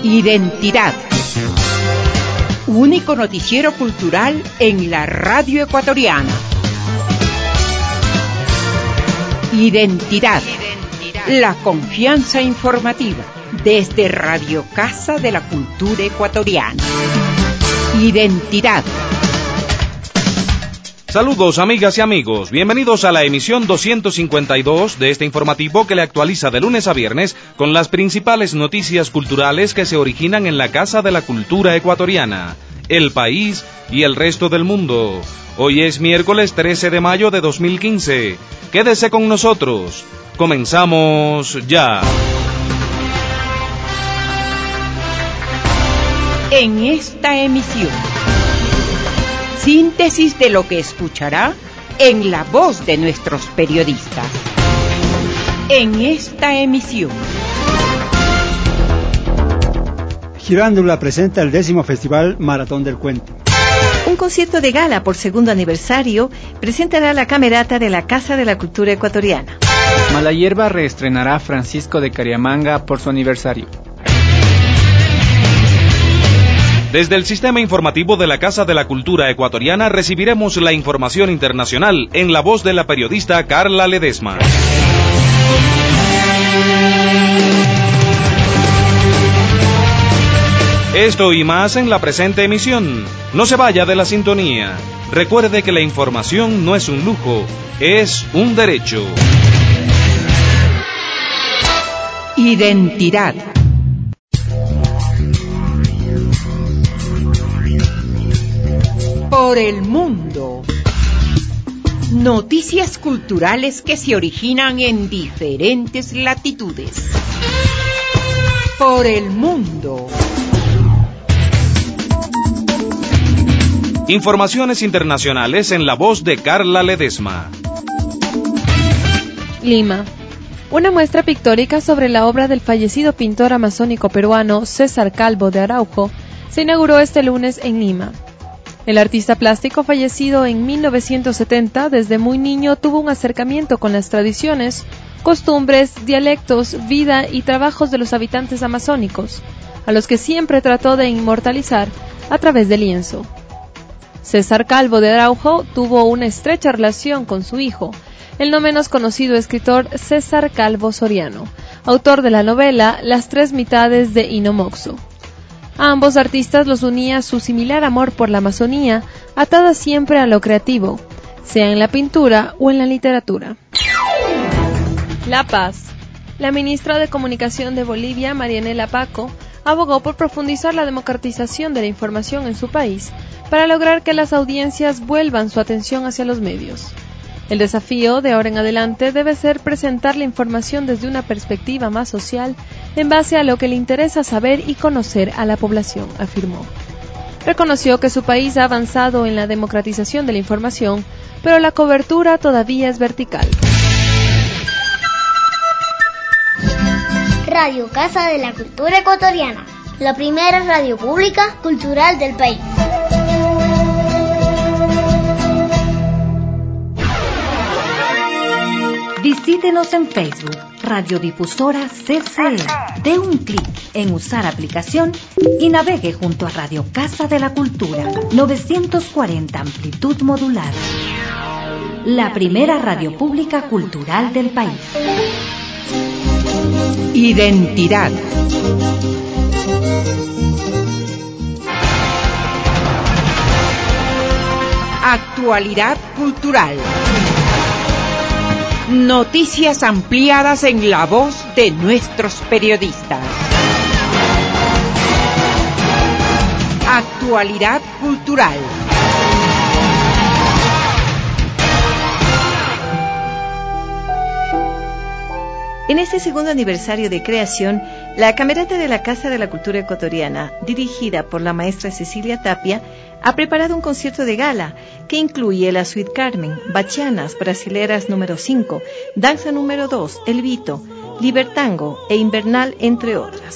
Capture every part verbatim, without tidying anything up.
Identidad. Único noticiero cultural en la radio ecuatoriana. Identidad. La confianza informativa desde Radio Casa de la Cultura Ecuatoriana. Identidad. Saludos amigas y amigos, bienvenidos a la emisión doscientos cincuenta y dos de este informativo que le actualiza de lunes a viernes con las principales noticias culturales que se originan en la Casa de la Cultura Ecuatoriana, el país y el resto del mundo. Hoy es miércoles trece de mayo de dos mil quince. Quédese con nosotros. Comenzamos ya. En esta emisión, síntesis de lo que escuchará en la voz de nuestros periodistas. En esta emisión, Girándula presenta el décimo Festival Maratón del Cuento. Un concierto de gala por segundo aniversario presentará la Camerata de la Casa de la Cultura Ecuatoriana. Mala Hierba reestrenará Francisco de Cariamanga por su aniversario. Desde el sistema informativo de la Casa de la Cultura Ecuatoriana recibiremos la información internacional en la voz de la periodista Carla Ledesma. Esto y más en la presente emisión. No se vaya de la sintonía. Recuerde que la información no es un lujo, es un derecho. Identidad. Por el mundo. Noticias culturales que se originan en diferentes latitudes. Por el mundo. Informaciones internacionales en la voz de Carla Ledesma. Lima. Una muestra pictórica sobre la obra del fallecido pintor amazónico peruano César Calvo de Araujo se inauguró este lunes en Lima. El artista plástico fallecido en mil novecientos setenta, desde muy niño tuvo un acercamiento con las tradiciones, costumbres, dialectos, vida y trabajos de los habitantes amazónicos, a los que siempre trató de inmortalizar a través del lienzo. César Calvo de Araujo tuvo una estrecha relación con su hijo, el no menos conocido escritor César Calvo Soriano, autor de la novela Las tres mitades de Inomoxo. A ambos artistas los unía su similar amor por la Amazonía, atada siempre a lo creativo, sea en la pintura o en la literatura. La Paz. La ministra de Comunicación de Bolivia, Marianela Paco, abogó por profundizar la democratización de la información en su país para lograr que las audiencias vuelvan su atención hacia los medios. El desafío de ahora en adelante debe ser presentar la información desde una perspectiva más social en base a lo que le interesa saber y conocer a la población, afirmó. Reconoció que su país ha avanzado en la democratización de la información, pero la cobertura todavía es vertical. Radio Casa de la Cultura Ecuatoriana, la primera radio pública cultural del país. Visítenos en Facebook, Radiodifusora C C E. Dé un clic en usar aplicación y navegue junto a Radio Casa de la Cultura, novecientos cuarenta amplitud modular. La primera radio pública cultural del país. Identidad. Actualidad cultural. Noticias ampliadas en la voz de nuestros periodistas. Actualidad cultural. En este segundo aniversario de creación, la Camerata de la Casa de la Cultura Ecuatoriana, dirigida por la maestra Cecilia Tapia, ha preparado un concierto de gala que incluye la Suite Carmen, Bachianas Brasileras número cinco, Danza número dos, El Vito, Libertango e Invernal, entre otras.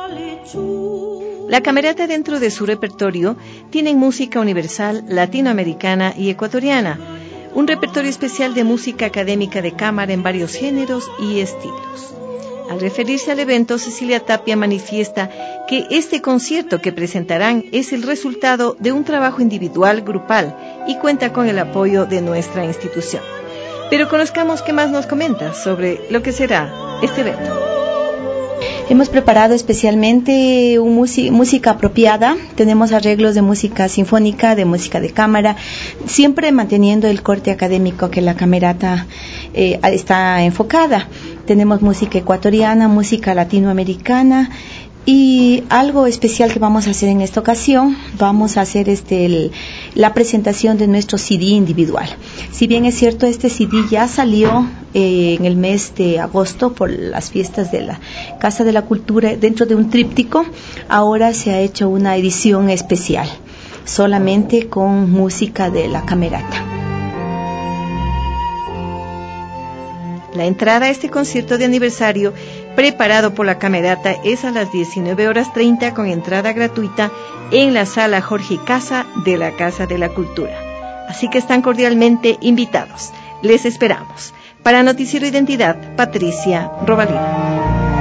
La Camerata, dentro de su repertorio, tiene música universal, latinoamericana y ecuatoriana, un repertorio especial de música académica de cámara en varios géneros y estilos. Al referirse al evento, Cecilia Tapia manifiesta que este concierto que presentarán es el resultado de un trabajo individual, grupal, y cuenta con el apoyo de nuestra institución. Pero conozcamos qué más nos comenta sobre lo que será este evento. Hemos preparado especialmente un música, música apropiada. Tenemos arreglos de música sinfónica, de música de cámara, siempre manteniendo el corte académico que la camerata eh, está enfocada. Tenemos música ecuatoriana, música latinoamericana. Y algo especial que vamos a hacer en esta ocasión, vamos a hacer este el, la presentación de nuestro C D individual. Si bien es cierto, este C D ya salió eh, en el mes de agosto por las fiestas de la Casa de la Cultura dentro de un tríptico, ahora se ha hecho una edición especial, solamente con música de la camerata. La entrada a este concierto de aniversario preparado por la camerata es a las diecinueve horas treinta con entrada gratuita en la sala Jorge Casa de la Casa de la Cultura. Así que están cordialmente invitados. Les esperamos. Para Noticiero Identidad, Patricia Robalina.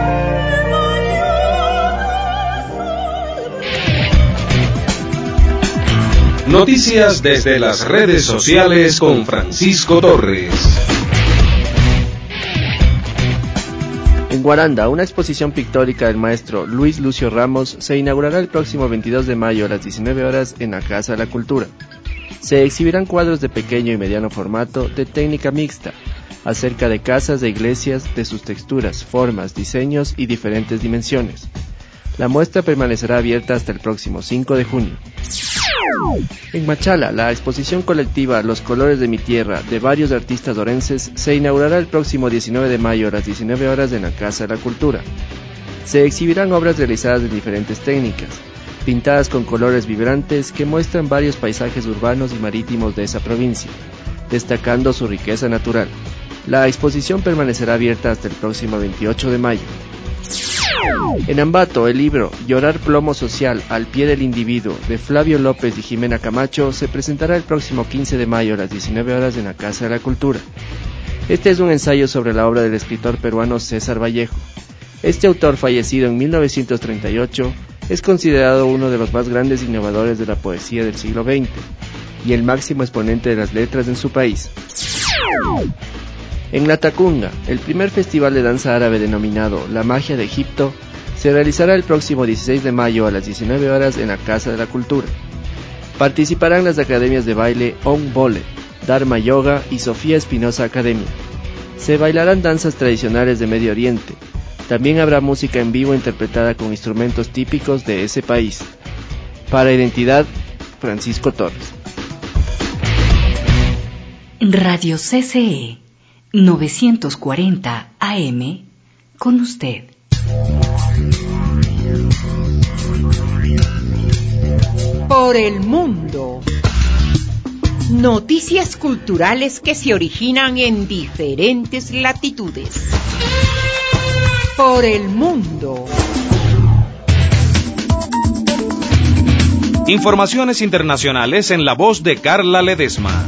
Noticias desde las redes sociales con Francisco Torres. En Guaranda, una exposición pictórica del maestro Luis Lucio Ramos se inaugurará el próximo veintidós de mayo a las diecinueve horas en la Casa de la Cultura. Se exhibirán cuadros de pequeño y mediano formato de técnica mixta, acerca de casas e iglesias, de sus texturas, formas, diseños y diferentes dimensiones. La muestra permanecerá abierta hasta el próximo cinco de junio. En Machala, la exposición colectiva Los Colores de mi Tierra de varios artistas orenses se inaugurará el próximo diecinueve de mayo a las diecinueve horas en la Casa de la Cultura. Se exhibirán obras realizadas en diferentes técnicas, pintadas con colores vibrantes que muestran varios paisajes urbanos y marítimos de esa provincia, destacando su riqueza natural. La exposición permanecerá abierta hasta el próximo veintiocho de mayo. En Ambato, el libro Llorar plomo social al pie del individuo de Flavio López y Jimena Camacho se presentará el próximo quince de mayo a las diecinueve horas en la Casa de la Cultura. Este es un ensayo sobre la obra del escritor peruano César Vallejo. Este autor, fallecido en mil novecientos treinta y ocho, es considerado uno de los más grandes innovadores de la poesía del siglo veinte y el máximo exponente de las letras en su país. En La Tacunga, el primer festival de danza árabe denominado La Magia de Egipto se realizará el próximo dieciséis de mayo a las diecinueve horas en la Casa de la Cultura. Participarán las academias de baile On Bole, Dharma Yoga y Sofía Espinosa Academia. Se bailarán danzas tradicionales de Medio Oriente. También habrá música en vivo interpretada con instrumentos típicos de ese país. Para Identidad, Francisco Torres. Radio C C E novecientos cuarenta A M, con usted. Por el mundo. Noticias culturales que se originan en diferentes latitudes. Por el mundo. Informaciones internacionales en la voz de Carla Ledesma.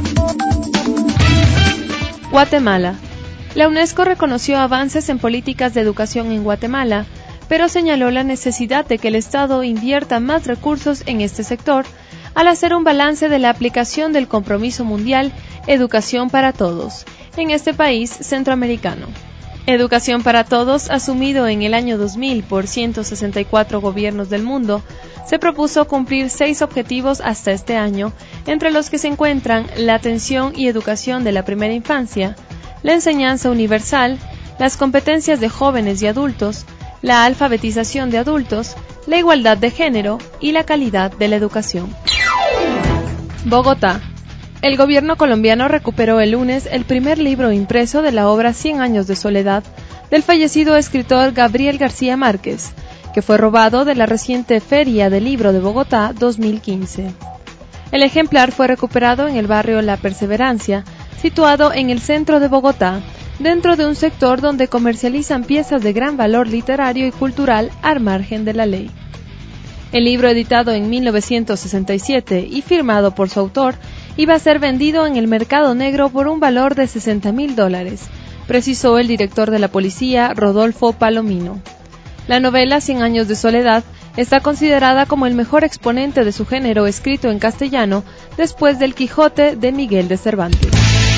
Guatemala. La UNESCO reconoció avances en políticas de educación en Guatemala, pero señaló la necesidad de que el Estado invierta más recursos en este sector al hacer un balance de la aplicación del compromiso mundial Educación para Todos en este país centroamericano. Educación para Todos, asumido en el año dos mil por ciento sesenta y cuatro gobiernos del mundo, se propuso cumplir seis objetivos hasta este año, entre los que se encuentran la atención y educación de la primera infancia, la enseñanza universal, las competencias de jóvenes y adultos, la alfabetización de adultos, la igualdad de género y la calidad de la educación. Bogotá. El gobierno colombiano recuperó el lunes el primer libro impreso de la obra Cien años de soledad del fallecido escritor Gabriel García Márquez, que fue robado de la reciente Feria del Libro de Bogotá dos mil quince. El ejemplar fue recuperado en el barrio La Perseverancia, situado en el centro de Bogotá, dentro de un sector donde comercializan piezas de gran valor literario y cultural al margen de la ley. El libro, editado en mil novecientos sesenta y siete y firmado por su autor, iba a ser vendido en el mercado negro por un valor de sesenta mil dólares, precisó el director de la policía, Rodolfo Palomino. La novela Cien años de soledad está considerada como el mejor exponente de su género escrito en castellano después del Quijote de Miguel de Cervantes.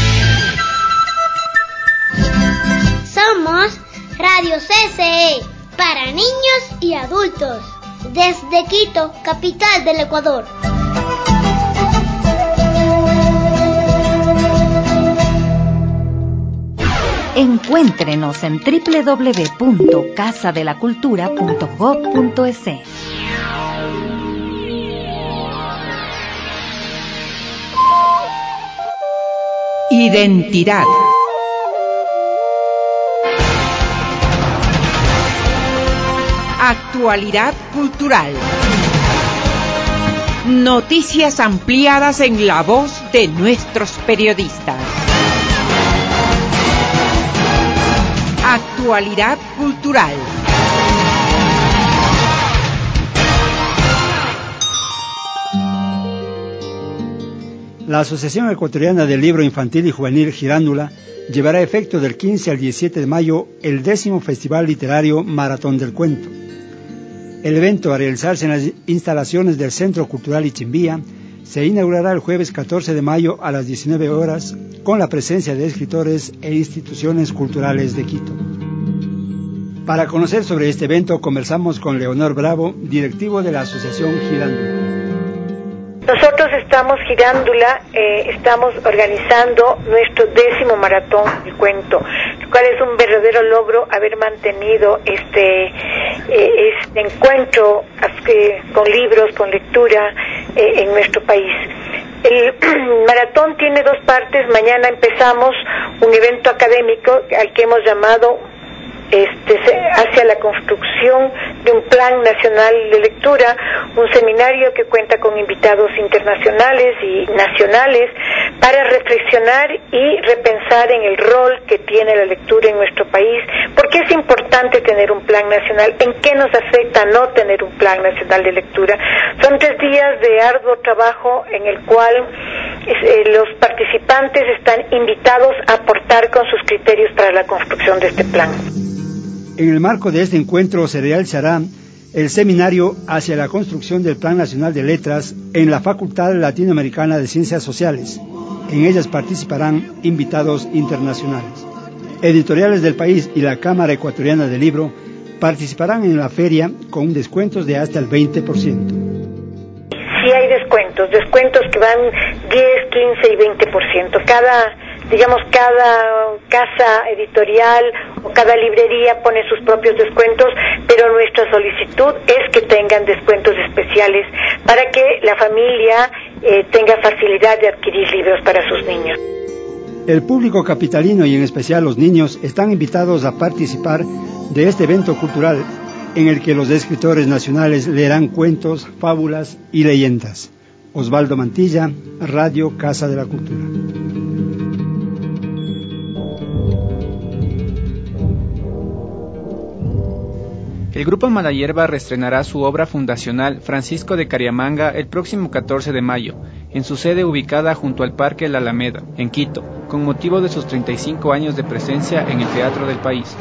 Somos Radio C C E, para niños y adultos, desde Quito, capital del Ecuador. Encuéntrenos en doble u doble u doble u punto casa de la cultura punto gob punto es. Identidad. Actualidad cultural. Noticias ampliadas en la voz de nuestros periodistas. Actualidad cultural. La Asociación Ecuatoriana del Libro Infantil y Juvenil Girándula llevará a efecto del quince al diecisiete de mayo el décimo Festival Literario Maratón del Cuento. El evento, a realizarse en las instalaciones del Centro Cultural Ichimbía, se inaugurará el jueves catorce de mayo a las diecinueve horas con la presencia de escritores e instituciones culturales de Quito. Para conocer sobre este evento conversamos con Leonor Bravo, directivo de la Asociación Girándula. Nosotros estamos Girándula, eh, estamos organizando nuestro décimo maratón del cuento, lo cual es un verdadero logro haber mantenido este, eh, este encuentro eh, con libros, con lectura eh, en nuestro país. El maratón tiene dos partes. Mañana empezamos un evento académico al que hemos llamado Este, hacia la construcción de un plan nacional de lectura, un seminario que cuenta con invitados internacionales y nacionales para reflexionar y repensar en el rol que tiene la lectura en nuestro país, por qué es importante tener un plan nacional, en qué nos afecta no tener un plan nacional de lectura. Son tres días de arduo trabajo en el cual eh, los participantes están invitados a aportar con sus criterios para la construcción de este plan. En el marco de este encuentro se realizará el seminario hacia la construcción del Plan Nacional de Letras en la Facultad Latinoamericana de Ciencias Sociales. En ellas participarán invitados internacionales. Editoriales del país y la Cámara Ecuatoriana del Libro participarán en la feria con descuentos de hasta el veinte por ciento. Sí hay descuentos, descuentos que van diez, quince y veinte por ciento. Cada, digamos, cada casa editorial o cada librería pone sus propios descuentos, pero nuestra solicitud es que tengan descuentos especiales para que la familia eh, tenga facilidad de adquirir libros para sus niños. El público capitalino y en especial los niños están invitados a participar de este evento cultural en el que los escritores nacionales leerán cuentos, fábulas y leyendas. Osvaldo Mantilla, Radio Casa de la Cultura. El Grupo Malayerba reestrenará su obra fundacional Francisco de Cariamanga el próximo catorce de mayo, en su sede ubicada junto al Parque La Alameda, en Quito, con motivo de sus treinta y cinco años de presencia en el teatro del país.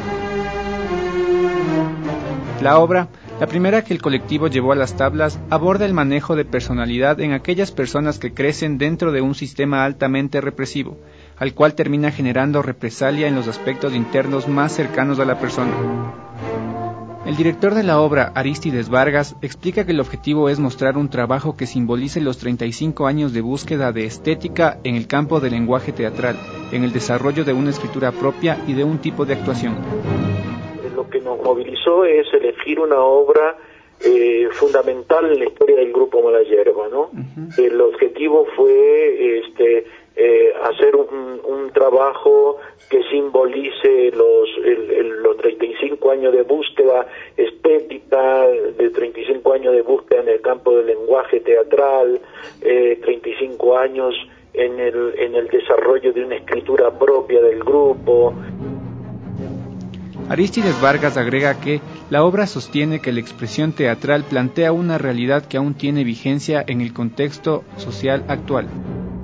La obra, la primera que el colectivo llevó a las tablas, aborda el manejo de personalidad en aquellas personas que crecen dentro de un sistema altamente represivo, al cual termina generando represalia en los aspectos internos más cercanos a la persona. El director de la obra, Arístides Vargas, explica que el objetivo es mostrar un trabajo que simbolice los treinta y cinco años de búsqueda de estética en el campo del lenguaje teatral, en el desarrollo de una escritura propia y de un tipo de actuación. Lo que nos movilizó es elegir una obra eh, fundamental en la historia del Grupo Malayerba, ¿no? Uh-huh. El objetivo fue este eh, hacer un, un trabajo que simbolice los el, el, los treinta y cinco años de búsqueda estética, de treinta y cinco años de búsqueda en el campo del lenguaje teatral, eh, treinta y cinco años en el en el desarrollo de una escritura propia del grupo. Arístides Vargas agrega que la obra sostiene que la expresión teatral plantea una realidad que aún tiene vigencia en el contexto social actual.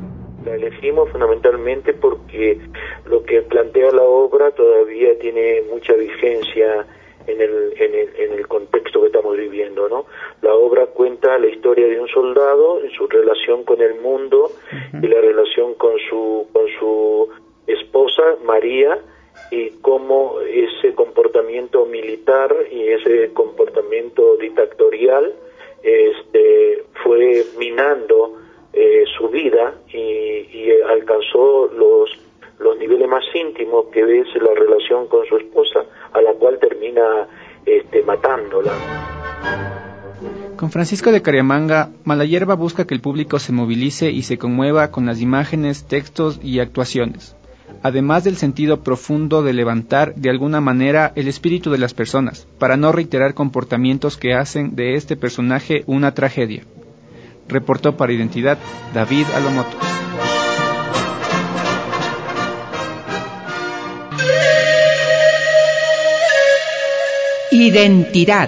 La elegimos fundamentalmente porque lo que plantea la obra todavía tiene mucha vigencia en el, en el, en el contexto que estamos viviendo, ¿no? La obra cuenta la historia de un soldado en su relación con el mundo uh-huh. y la relación con su, con su esposa, María, y cómo ese comportamiento militar y ese comportamiento dictatorial este, fue minando eh, su vida y, y alcanzó los los niveles más íntimos, que es la relación con su esposa, a la cual termina este, matándola. Con Francisco de Cariamanga, Malayerba busca que el público se movilice y se conmueva con las imágenes, textos y actuaciones, además del sentido profundo de levantar de alguna manera el espíritu de las personas, para no reiterar comportamientos que hacen de este personaje una tragedia. Reportó para Identidad David Alomoto. Identidad.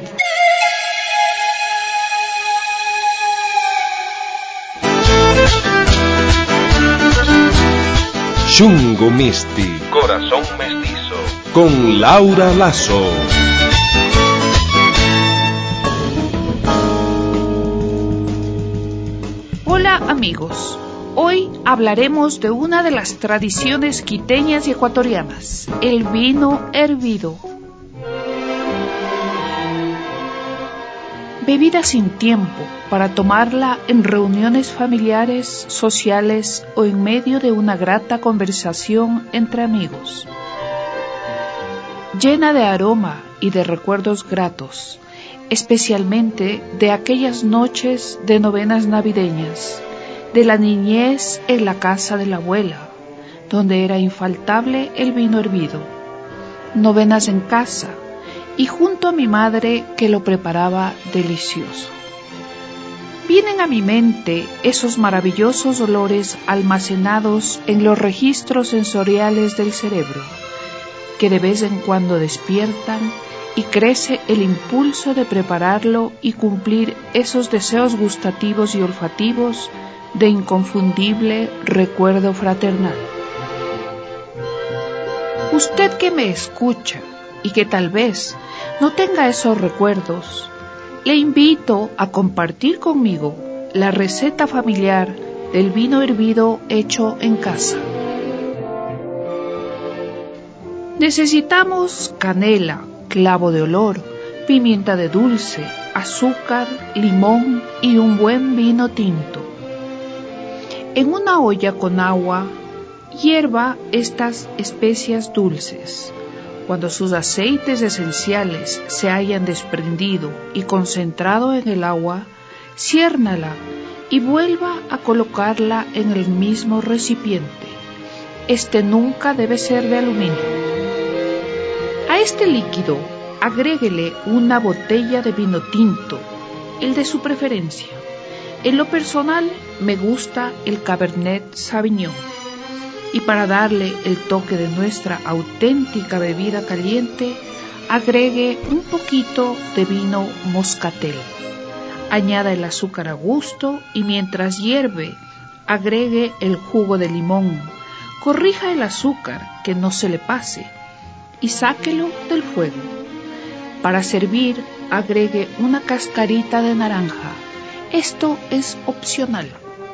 Xungo Misti. Corazón mestizo. Con Laura Lazo. Hola amigos. Hoy hablaremos de una de las tradiciones quiteñas y ecuatorianas, el vino hervido. Bebida sin tiempo para tomarla en reuniones familiares, sociales o en medio de una grata conversación entre amigos. Llena de aroma y de recuerdos gratos, especialmente de aquellas noches de novenas navideñas, de la niñez en la casa de la abuela, donde era infaltable el vino hervido. Novenas en casa, y junto a mi madre que lo preparaba delicioso. Vienen a mi mente esos maravillosos olores almacenados en los registros sensoriales del cerebro, que de vez en cuando despiertan y crece el impulso de prepararlo y cumplir esos deseos gustativos y olfativos de inconfundible recuerdo fraternal. Usted que me escucha y que tal vez no tenga esos recuerdos, le invito a compartir conmigo la receta familiar del vino hervido hecho en casa. Necesitamos canela, clavo de olor, pimienta de dulce, azúcar, limón y un buen vino tinto. En una olla con agua, hierva estas especias dulces. Cuando sus aceites esenciales se hayan desprendido y concentrado en el agua, ciérnala y vuelva a colocarla en el mismo recipiente. Este nunca debe ser de aluminio. A este líquido, agréguele una botella de vino tinto, el de su preferencia. En lo personal, me gusta el Cabernet Sauvignon. Y para darle el toque de nuestra auténtica bebida caliente, agregue un poquito de vino moscatel. Añada el azúcar a gusto y mientras hierve, agregue el jugo de limón. Corrija el azúcar, que no se le pase, y sáquelo del fuego. Para servir, agregue una cascarita de naranja. Esto es opcional.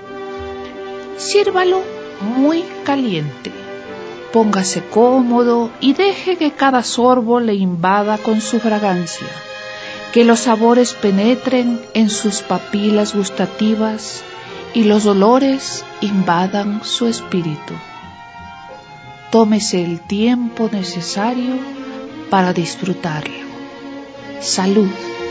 Sírvalo muy caliente. Póngase cómodo y deje que cada sorbo le invada con su fragancia, que los sabores penetren en sus papilas gustativas y los olores invadan su espíritu. Tómese el tiempo necesario para disfrutarlo. Salud.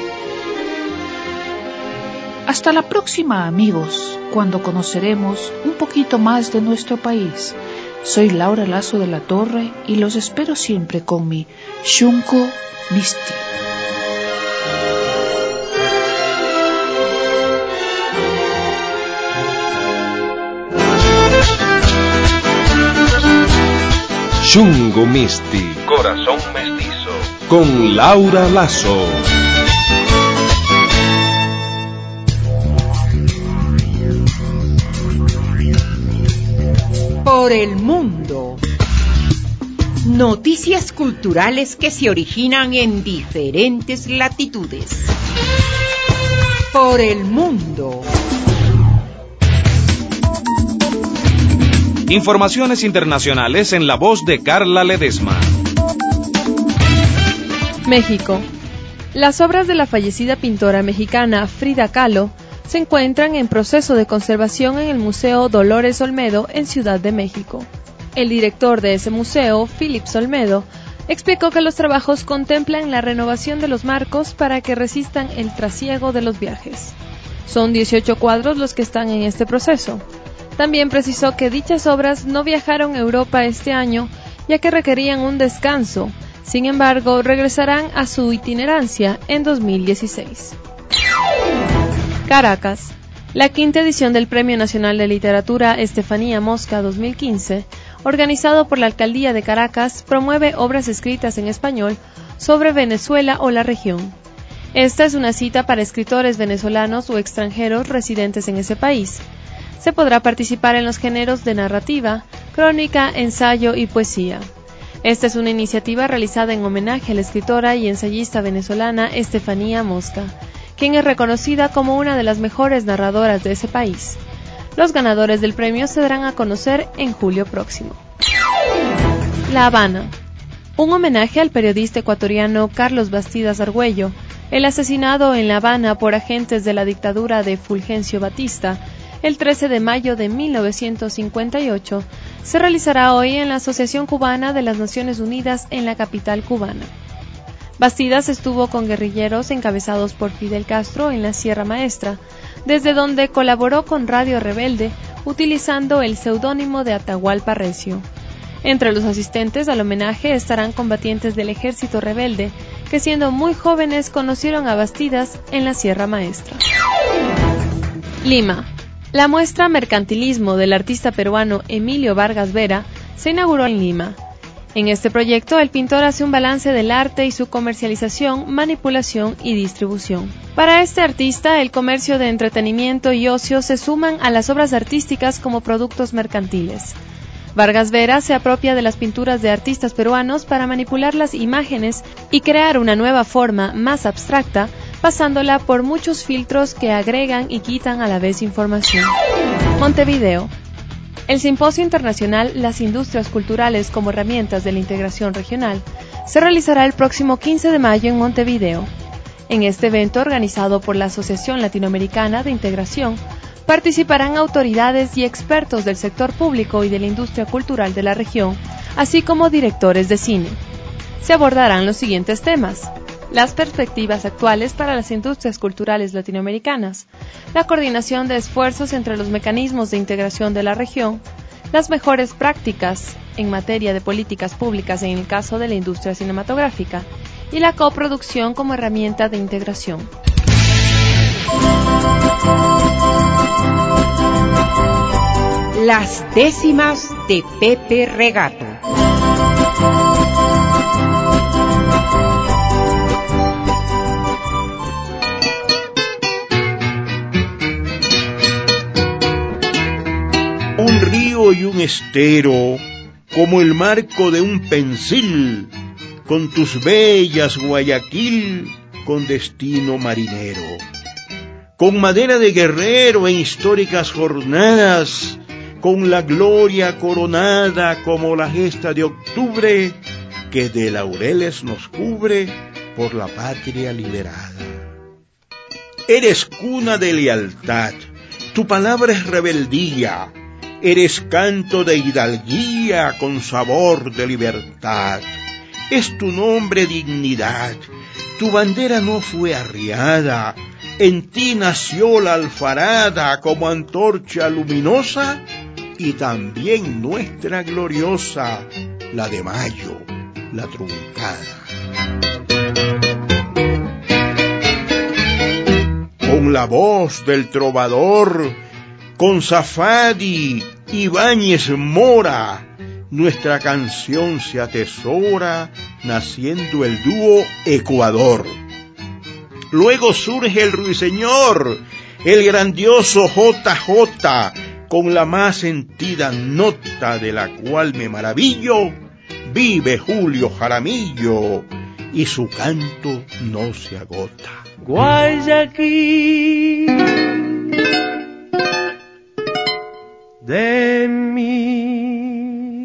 Hasta la próxima, amigos, cuando conoceremos un poquito más de nuestro país. Soy Laura Lazo de la Torre y los espero siempre con mi Xungo Misti. Xungo Misti. Corazón mestizo. Con Laura Lazo. por el mundo. Noticias culturales que se originan en diferentes latitudes. Por el mundo. Informaciones internacionales en la voz de Carla Ledesma. México. Las obras de la fallecida pintora mexicana Frida Kahlo se encuentran en proceso de conservación en el Museo Dolores Olmedo en Ciudad de México. El director de ese museo, Philips Olmedo, explicó que los trabajos contemplan la renovación de los marcos para que resistan el trasiego de los viajes. Son dieciocho cuadros los que están en este proceso. También precisó que dichas obras no viajaron a Europa este año, ya que requerían un descanso. Sin embargo, regresarán a su itinerancia en dos mil dieciséis. Caracas. La quinta edición del Premio Nacional de Literatura Estefanía Mosca dos mil quince, organizado por la Alcaldía de Caracas, promueve obras escritas en español sobre Venezuela o la región. Esta es una cita para escritores venezolanos o extranjeros residentes en ese país. Se podrá participar en los géneros de narrativa, crónica, ensayo y poesía. Esta es una iniciativa realizada en homenaje a la escritora y ensayista venezolana Estefanía Mosca, quien es reconocida como una de las mejores narradoras de ese país. Los ganadores del premio se darán a conocer en julio próximo. La Habana. Un homenaje al periodista ecuatoriano Carlos Bastidas Argüello, el asesinado en La Habana por agentes de la dictadura de Fulgencio Batista, el trece de mayo de mil novecientos cincuenta y ocho, se realizará hoy en la Asociación Cubana de las Naciones Unidas en la capital cubana. Bastidas estuvo con guerrilleros encabezados por Fidel Castro en la Sierra Maestra, desde donde colaboró con Radio Rebelde utilizando el seudónimo de Atahualpa Recio. Entre los asistentes al homenaje estarán combatientes del ejército rebelde que siendo muy jóvenes conocieron a Bastidas en la Sierra Maestra. Lima. La muestra Mercantilismo del artista peruano Emilio Vargas Vera se inauguró en Lima. En este proyecto, el pintor hace un balance del arte y su comercialización, manipulación y distribución. Para este artista, el comercio de entretenimiento y ocio se suman a las obras artísticas como productos mercantiles. Vargas Vera se apropia de las pinturas de artistas peruanos para manipular las imágenes y crear una nueva forma más abstracta, pasándola por muchos filtros que agregan y quitan a la vez información. Montevideo. El Simposio Internacional Las Industrias Culturales como Herramientas de la Integración Regional se realizará el próximo quince de mayo en Montevideo. En este evento, organizado por la Asociación Latinoamericana de Integración, participarán autoridades y expertos del sector público y de la industria cultural de la región, así como directores de cine. Se abordarán los siguientes temas: las perspectivas actuales para las industrias culturales latinoamericanas, la coordinación de esfuerzos entre los mecanismos de integración de la región, las mejores prácticas en materia de políticas públicas en el caso de la industria cinematográfica y la coproducción como herramienta de integración. Las décimas de Pepe Regato. Un río y un estero, como el marco de un pensil, con tus bellas Guayaquil, con destino marinero. Con madera de guerrero en históricas jornadas, con la gloria coronada como la gesta de octubre, que de laureles nos cubre por la patria liberada. Eres cuna de lealtad, tu palabra es rebeldía, eres canto de hidalguía con sabor de libertad. Es tu nombre dignidad, tu bandera no fue arriada, en ti nació la alfarada como antorcha luminosa y también nuestra gloriosa, la de Mayo, la truncada. Con la voz del trovador, con Zafadi, Ibáñez Mora, nuestra canción se atesora, naciendo el dúo Ecuador. Luego surge el ruiseñor, el grandioso J J, con la más sentida nota de la cual me maravillo, vive Julio Jaramillo y su canto no se agota. Guayaquil de mis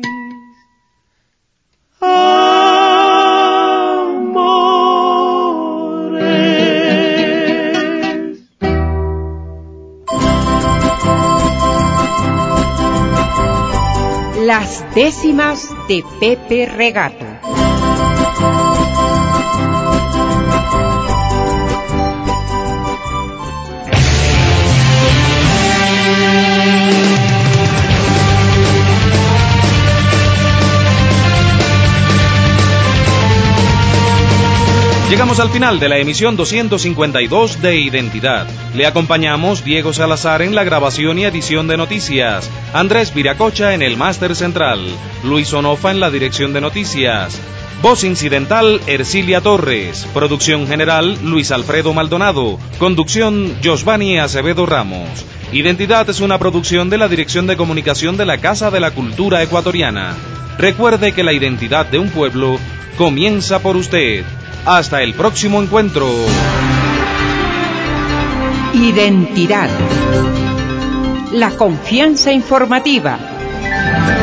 amores. Las décimas de Pepe Regato. Llegamos al final de la emisión doscientos cincuenta y dos de Identidad. Le acompañamos Diego Salazar en la grabación y edición de noticias, Andrés Viracocha en el máster central, Luis Onofa en la dirección de noticias, voz incidental Ercilia Torres, producción general Luis Alfredo Maldonado, conducción Josvani Acevedo Ramos. Identidad es una producción de la Dirección de Comunicación de la Casa de la Cultura Ecuatoriana. Recuerde que la identidad de un pueblo comienza por usted. Hasta el próximo encuentro. Identidad. La confianza informativa.